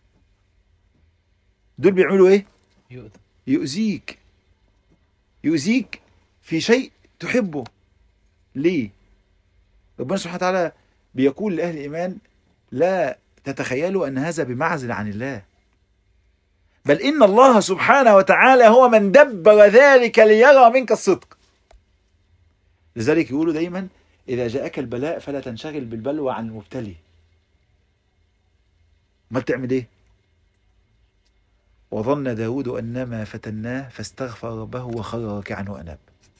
دول بيعملوا ايه؟ يؤذيك يؤذيك في شيء تحبه. ليه؟ ربنا سبحانه وتعالى بيقول لأهل الإيمان لا تتخيلوا أن هذا بمعزل عن الله. بل إن الله سبحانه وتعالى هو من دبر ذلك ليرى منك الصدق. لذلك يقولوا دايما إذا جاءك البلاء فلا تنشغل بالبلوى عن المبتلي. ما تعمل إيه؟ وظن داود أنما فتناه فاستغفر ربه وخر راكعا وأناب.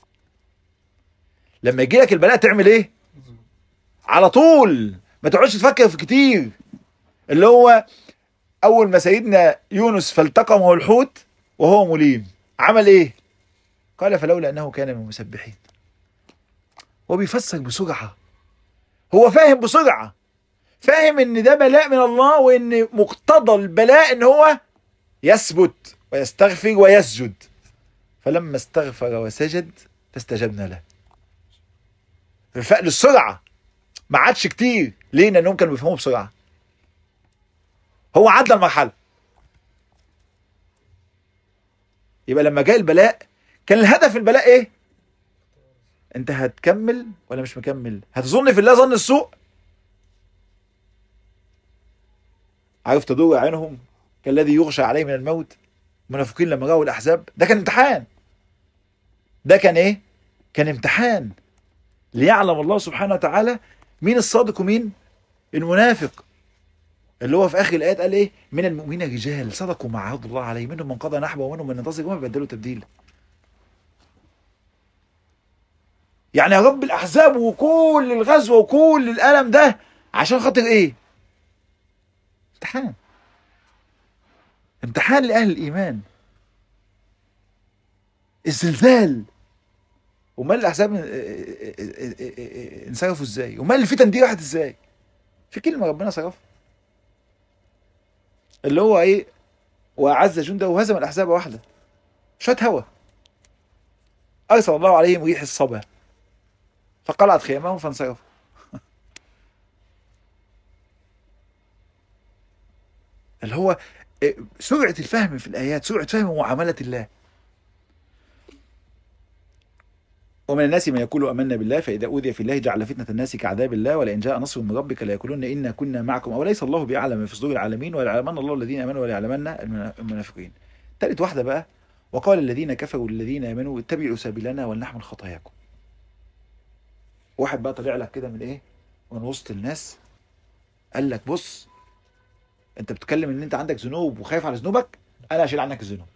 لما يجي لك البلاء تعمل إيه؟ على طول ما تقعدش تفكر في كتير. اللي هو أول ما سيدنا يونس فالتقمه الحوت وهو مليم عمل إيه؟ قال فلولا أنه كان من المسبحين. هو بيفسر بسرعة، هو فاهم بسرعة، فاهم إن ده بلاء من الله، وإن مقتضى البلاء إن هو يثبت ويستغفر ويسجد. فلما استغفر وسجد فاستجبنا له. فقل السرعة ما عادش كتير. ليه؟ لأنهم كانوا بيفهموا بسرعة. هو عدى المرحلة. يبقى لما جاء البلاء كان الهدف البلاء ايه؟ انت هتكمل ولا مش مكمل؟ هتظن في الله ظن السوء؟ عارف تدور عينهم كالذي يغشى عليه من الموت. المنافقين لما راوا الاحزاب ده كان امتحان. ده كان ايه؟ كان امتحان ليعلم الله سبحانه وتعالى مين الصادق ومين المنافق. اللي هو في اخر الايات قال ايه؟ من المؤمنين رجال صدقوا ما عهد الله عليه منهم من قضى نحبه ومنهم من ينتظر وما بدلوا تبديلا. يعني يا رب الاحزاب وكل الغزوه وكل الالم ده عشان خاطر ايه؟ امتحان. امتحان لاهل الايمان. الزلزال. ومال الاحزاب انصرفوا ازاي؟ ومال الفتن دي راحت ازاي؟ في كلمه ربنا صرفها اللي هو ايه؟ واعز جنده وهزم الاحزاب واحده. شويه هوا ارسل الله عليهم ريح الصبا فقلعت خيامهم فانصرفوا. اللي هو سرعه الفهم في الايات، سرعه فهم معامله الله. ومن الناس من يقول آمنا بالله فإذا أوذي في الله جعل فتنة الناس كعذاب الله ولئن جاء نصر من ربك ليقولن إنا كنا معكم أوليس الله بأعلم في صدور العالمين وليعلمن الله الذين آمنوا وليعلمن المنافقين. ثالث واحدة بقى وقال الذين كفروا للذين آمنوا اتبعوا سبيلنا ولنحمل خطاياكم. واحد بقى طلع لك كده من إيه؟ من وسط الناس قال لك بص أنت بتتكلم إن أنت عندك ذنوب وخايف على ذنوبك، أنا أشيل عنك الذنوب.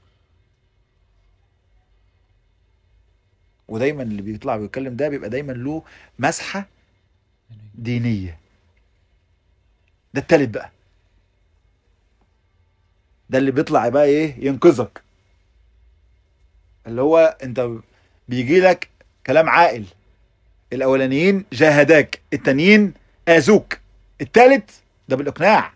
ودايما اللي بيطلع بيتكلم ده بيبقى دايما له مسحة دينية. ده التالت بقى، ده اللي بيطلع بقى ايه؟ ينقذك. اللي هو انت بيجي لك كلام عاقل. الاولانيين جاهداك، التانيين اذوك، التالت ده بالاقناع.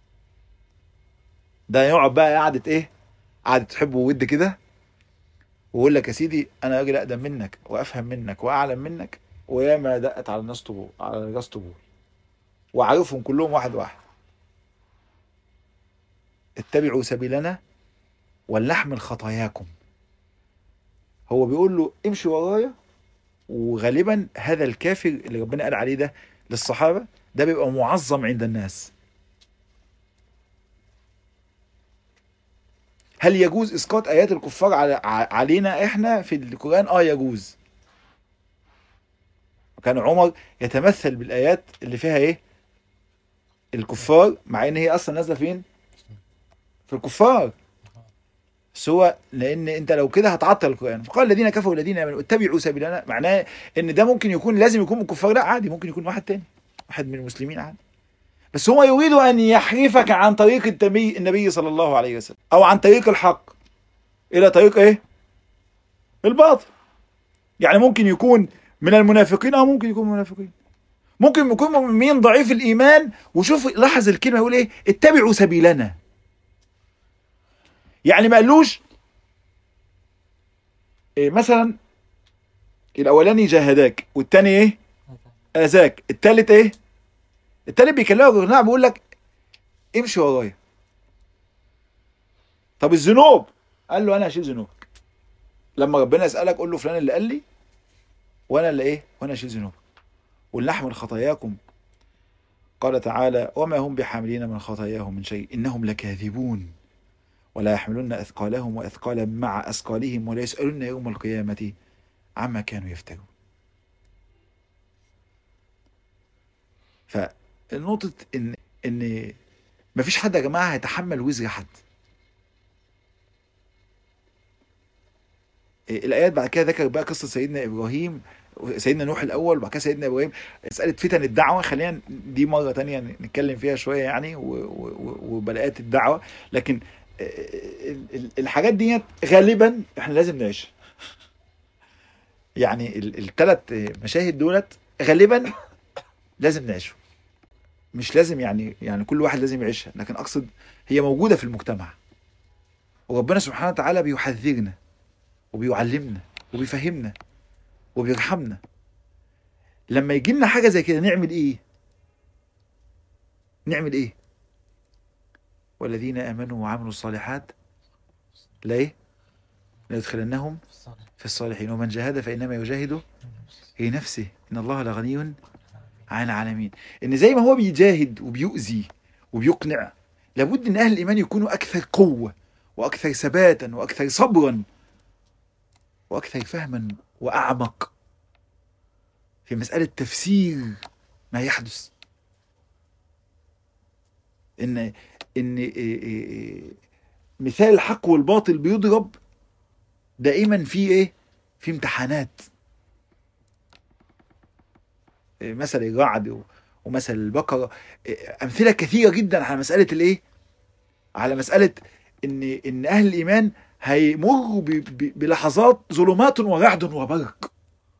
ده يقعد بقى قعدة ايه؟ قعدة تحبه ود كده ويقول لك يا سيدي انا راجل اقدم منك وافهم منك واعلم منك وياما دقت على الناس طبول على الناس طبول وعارفهم كلهم واحد واحد. اتبعوا سبيلنا ولنحمل خطاياكم. هو بيقول له امشي ورايا. وغالبا هذا الكافر اللي ربنا قال عليه ده للصحابة ده بيبقى معظم عند الناس. هل يجوز اسقاط ايات الكفار على علينا احنا في القرآن؟ اه يجوز. وكان عمر يتمثل بالايات اللي فيها ايه؟ الكفار، مع ان هي اصلا نازله فين؟ في الكفار. بس هو لان انت لو كده هتعطل القرآن. فقال الذين كفروا الذين امنوا اتبعوا سبيلنا، معناه ان ده ممكن يكون لازم يكون من الكفار؟ لا عادي، ممكن يكون واحد تاني، واحد من المسلمين عادي. بس هو يريد ان يحرفك عن طريق النبي النبي صلى الله عليه وسلم او عن طريق الحق الى طريق ايه؟ الباطل. يعني ممكن يكون من المنافقين او ممكن يكون من المنافقين، ممكن يكون مؤمن ضعيف الايمان. وشوف لاحظ الكلمه يقول ايه؟ اتبعوا سبيلنا. يعني ما قالوش إيه مثلا الاولاني جاهداك والتاني ايه؟ اذاك، التالت ايه؟ التالت بيكلمك بالنعم بيقول لك امشي ورايا. طب الذنوب؟ قال له انا هشيل ذنوبك. لما ربنا يسالك قول له فلان اللي قال لي وانا اللي ايه؟ وانا اشيل ذنوبك. ولنحمل خطاياكم. قال تعالى وما هم بحاملين من خطاياهم من شيء انهم لكاذبون ولا يحملن اثقالهم واثقالا مع اثقالهم ولا يسالون يوم القيامه عما كانوا يفترون. فنقطه ان ان مفيش حد يا جماعه هيتحمل وزر حد. الايات بعد كده ذكر بقى قصه سيدنا ابراهيم، سيدنا نوح الاول وبعد كده سيدنا ابراهيم. مساله فتن الدعوه خلينا دي مره تانية نتكلم فيها شويه يعني، وبلاءات الدعوه. لكن الحاجات ديت غالبا احنا لازم نعيشها. يعني الثلاث مشاهد دولت غالبا لازم نعيشهم. مش لازم يعني يعني كل واحد لازم يعيشها، لكن اقصد هي موجوده في المجتمع، وربنا سبحانه وتعالى بيحذرنا وبيعلمنا وبيفهمنا وبيرحمنا. لما يجي لنا حاجه زي كده نعمل ايه؟ نعمل ايه؟ والذين امنوا وعملوا الصالحات لا ايه؟ لندخلنهم في الصالحين ومن جاهد فانما يجاهد في نفسه ان الله لغني عن العالمين. ان زي ما هو بيجاهد وبيؤذي وبيقنع، لابد ان اهل الايمان يكونوا اكثر قوه واكثر ثباتا واكثر صبرا واكثر فهما واعمق في مساله تفسير ما يحدث. ان ان إيه إيه مثال الحق والباطل بيضرب دائما في ايه؟ في امتحانات. مثل الرعد ومثل البقره، امثله كثيره جدا على مساله الايه؟ على مساله ان ان اهل الايمان هيمروا بلحظات ظلمات ورعد وبرق.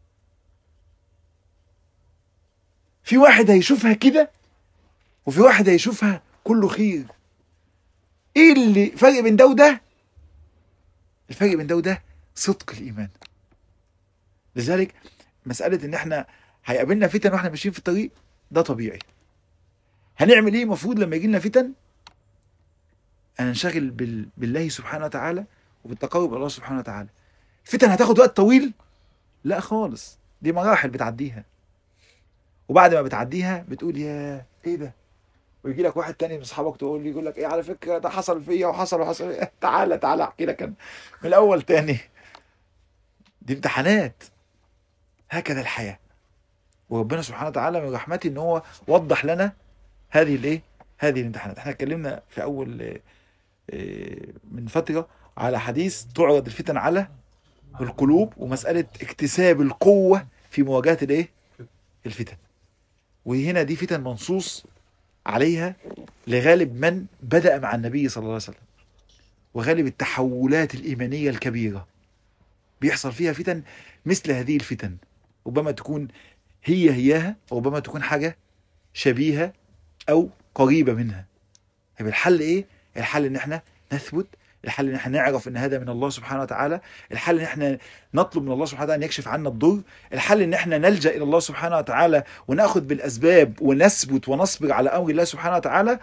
في واحد هيشوفها كده وفي واحد هيشوفها كله خير. ايه اللي فرق بين ده وده؟ الفرق بين ده وده صدق الايمان. لذلك مساله ان احنا هيقابلنا فتن واحنا ماشيين في الطريق ده طبيعي. هنعمل ايه المفروض لما يجي لنا فتن؟ ان ننشغل بال... بالله سبحانه وتعالى وبالتقرب الى الله سبحانه وتعالى. فتن هتاخد وقت طويل؟ لا خالص، دي مراحل بتعديها، وبعد ما بتعديها بتقول يا ايه ده، ويجي لك واحد تاني من اصحابك تقول لي يقول لك ايه على فكره ده حصل فيا وحصل وحصل إيه؟ تعالى تعالى احكي لك من الاول تاني. دي امتحانات، هكذا الحياه. وربنا سبحانه وتعالى من رحمته ان هو وضح لنا هذه الايه؟ هذه الامتحانات. احنا اتكلمنا في اول من فتره على حديث تعرض الفتن على القلوب، ومساله اكتساب القوه في مواجهه الايه؟ الفتن. وهنا دي فتن منصوص عليها لغالب من بدأ مع النبي صلى الله عليه وسلم، وغالب التحولات الإيمانية الكبيرة بيحصل فيها فتن مثل هذه الفتن. ربما تكون هي هياها وربما تكون حاجة شبيهة أو قريبة منها. طيب الحل إيه؟ الحل إن إحنا نثبت، الحل إن إحنا نعرف إن هذا من الله سبحانه وتعالى، الحل إن إحنا نطلب من الله سبحانه وتعالى أن يكشف عنا الضر، الحل إن إحنا نلجأ إلى الله سبحانه وتعالى ونأخذ بالأسباب ونثبت ونصبر على أمر الله سبحانه وتعالى.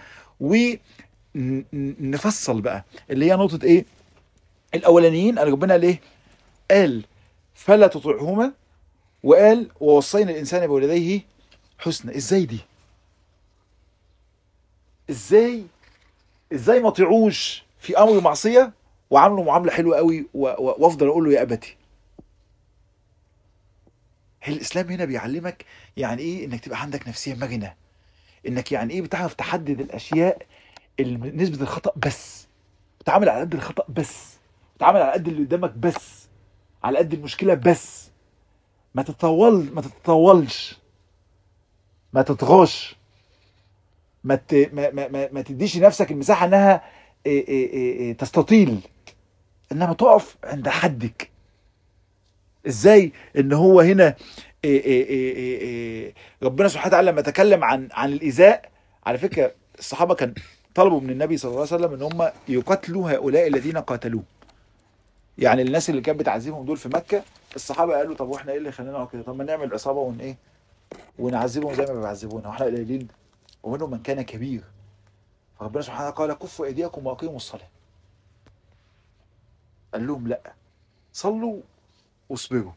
ونفصل بقى اللي هي نقطة إيه؟ الأولانيين قال ربنا ليه؟ قال فلا تطعهما، وقال ووصينا الإنسان بوالديه حسنا. إزاي دي؟ إزاي إزاي ما طيعوش في امر معصيه وعامله معامله حلوه قوي وافضل اقول له يا ابتي؟ الاسلام هنا بيعلمك يعني ايه انك تبقى عندك نفسيه مرنه، انك يعني ايه بتعرف تحدد الاشياء اللي نسبه الخطا بس، وتعامل على قد الخطا بس، وتعامل على قد اللي قدامك بس، على قد المشكله بس. ما تتطول ما تتطولش، ما تطغاش، ما ت... ما ما ما, ما تديش لنفسك المساحه انها إيه إيه إيه تستطيل، انما تقف عند حدك. ازاي ان هو هنا إيه إيه إيه إيه إيه ربنا سبحانه وتعالى لما تكلم عن عن الايذاء، على فكره الصحابه كان طلبوا من النبي صلى الله عليه وسلم ان هم يقتلوا هؤلاء الذين قاتلوه. يعني الناس اللي كانت بتعذبهم دول في مكه، الصحابه قالوا طب واحنا ايه اللي خلينا كده؟ طب ما نعمل عصابه ون ايه ونعذبهم زي ما بيعذبونا واحنا قليلين؟ ومنهم من كان كبير. فربنا سبحانه قال كفوا ايديكم واقيموا الصلاه. قال لهم لا، صلوا واصبروا.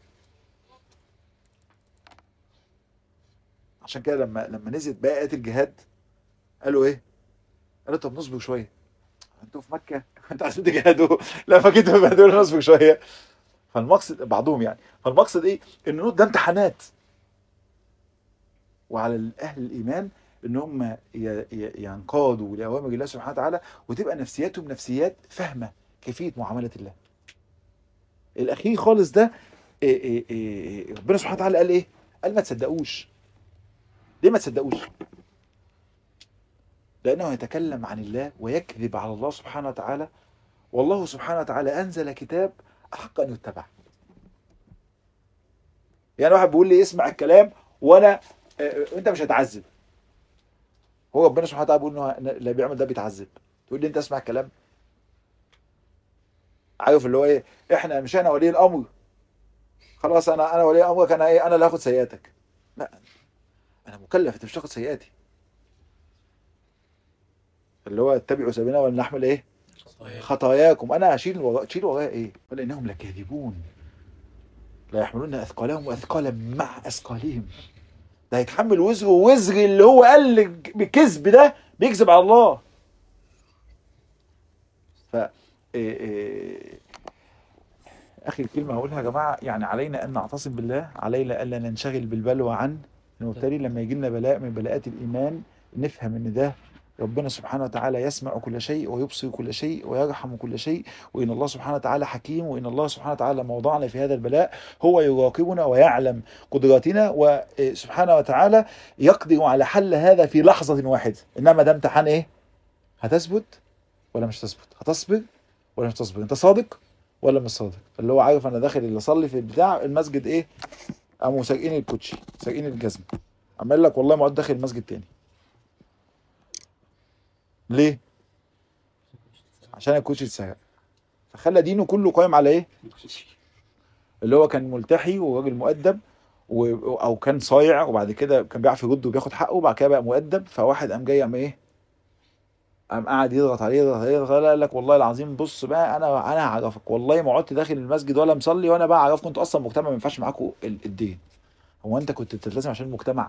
عشان كده لما لما نزلت بقى آيات الجهاد قالوا ايه؟ قالوا طب نصبر شويه. انتوا في مكه انتوا عايزين تجاهدوا لما جيتوا تبهدلوا نفسكم شويه. فالمقصد بعضهم يعني، فالمقصد ايه؟ ان النوت ده امتحانات، وعلى اهل الايمان ان هم ي- ي- ينقادوا لاوامر الله سبحانه وتعالى، وتبقى نفسياتهم نفسيات فاهمه كيفيه معامله الله. الاخير خالص ده إيه إيه إيه ربنا سبحانه وتعالى قال ايه؟ قال ما تصدقوش. ليه ما تصدقوش؟ لانه يتكلم عن الله ويكذب على الله سبحانه وتعالى، والله سبحانه وتعالى انزل كتاب احق ان يتبع. يعني واحد بيقول لي اسمع الكلام وانا آه، انت مش هتعذب. هو ربنا سبحانه وتعالى بيقول انه اللي بيعمل ده بيتعذب، تقول لي انت اسمع الكلام؟ عارف اللي هو ايه؟ احنا مش انا ولي الامر، خلاص انا انا ولي امرك، انا ايه؟ انا اللي هاخد سيئاتك. لا، انا مكلف، انت مش هتاخد سيئاتي. اللي هو اتبعوا سبيلنا ولنحمل ايه؟ خطاياكم. انا هشيل ورا... تشيل ورايا ايه؟ قال انهم لكاذبون لا يحملون اثقالهم واثقالا مع اثقالهم. ده هيتحمل وزره ووزر اللي هو قال بكذب ده، بيكذب على الله. ف إيه إيه اخر كلمه هقولها يا جماعه، يعني علينا ان نعتصم بالله، علينا الا ننشغل بالبلوى عن المبتلي. لما يجي لنا بلاء من بلاءات الايمان نفهم ان ده ربنا سبحانه وتعالى يسمع كل شيء ويبصر كل شيء ويرحم كل شيء، وان الله سبحانه وتعالى حكيم، وان الله سبحانه وتعالى لما وضعنا في هذا البلاء هو يراقبنا ويعلم قدراتنا، وسبحانه وتعالى يقدر على حل هذا في لحظه واحده. انما ده امتحان ايه؟ هتثبت ولا مش هتثبت؟ هتصبر ولا مش هتصبر؟ انت صادق ولا مش صادق؟ اللي هو عارف انا داخل اللي اصلي في البتاع المسجد ايه، قاموا سارقين الكوتشي، سارقين الجزمه، عمال لك والله ما عاد داخل المسجد تاني. ليه؟ عشان الكوتشي اتسرق. فخلى دينه كله قايم على ايه؟ اللي هو كان ملتحي وراجل مؤدب و... او كان صايع، وبعد كده كان بيعرف يرد وبياخد حقه، وبعد كده بقى مؤدب. فواحد قام جاي قام ايه؟ قام قاعد يضغط عليه يضغط عليه يضغط عليه، قال لك والله العظيم بص بقى، انا انا هعرفك والله ما عدت داخل المسجد ولا مصلي، وانا بقى اعرفكم انتوا اصلا مجتمع ما ينفعش معاكم ال- الدين. هو انت كنت بتتلازم عشان المجتمع؟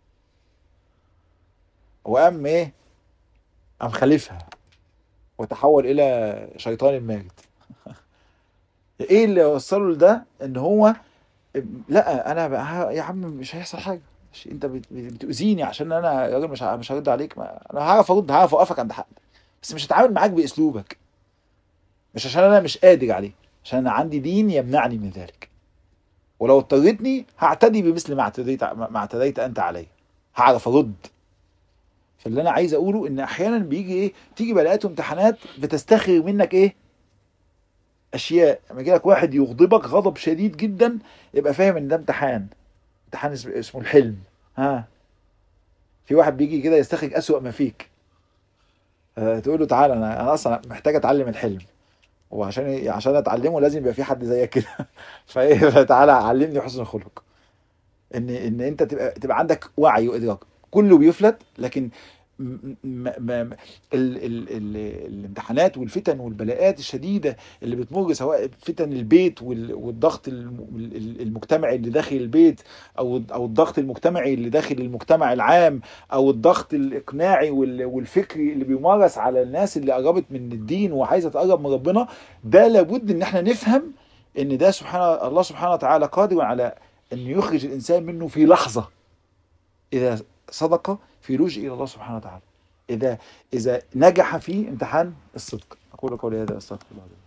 وقام ايه؟ قام خالفها وتحول الى شيطان مارد. ايه اللي وصله لده؟ ان هو لا انا بقى يا عم مش هيحصل حاجه، مش انت بت- بتؤذيني عشان انا راجل مش ه- مش هرد عليك، ما انا هعرف ارد، هعرف اوقفك عند حد، بس مش هتعامل معاك باسلوبك. مش عشان انا مش قادر عليه، عشان انا عندي دين يمنعني من ذلك، ولو اضطريتني هعتدي بمثل ما اعتديت ما اعتديت انت علي، هعرف ارد. فاللي انا عايز اقوله ان احيانا بيجي ايه، تيجي بلاءات وامتحانات بتستخرج منك ايه؟ اشياء. لما يجي لك واحد يغضبك غضب شديد جدا، يبقى فاهم ان ده امتحان، امتحان اسمه اسمه الحلم. ها، في واحد بيجي كده يستخرج اسوأ ما فيك، أه تقول له تعالى انا انا اصلا محتاج اتعلم الحلم، وعشان عشان اتعلمه لازم يبقى في حد زيك كده فايه، فتعالى علمني حسن الخلق. ان ان انت تبقى تبقى عندك وعي وادراك. كله بيفلت، لكن م م م ال ال ال الامتحانات والفتن والبلاءات الشديده اللي بتمر، سواء فتن البيت وال- والضغط الم- ال- المجتمعي اللي داخل البيت، او او الضغط المجتمعي اللي داخل المجتمع العام، او الضغط الاقناعي وال- والفكري اللي بيمارس على الناس اللي قربت من الدين وعايزه تقرب من ربنا، ده لابد ان احنا نفهم ان ده سبحان الله سبحانه وتعالى قادر على أن يخرج الإنسان منه في لحظة، إذا صدق في لجئ إلى الله سبحانه وتعالى، إذا إذا نجح في امتحان الصدق. أقول قولي هذا، أستغفر الله.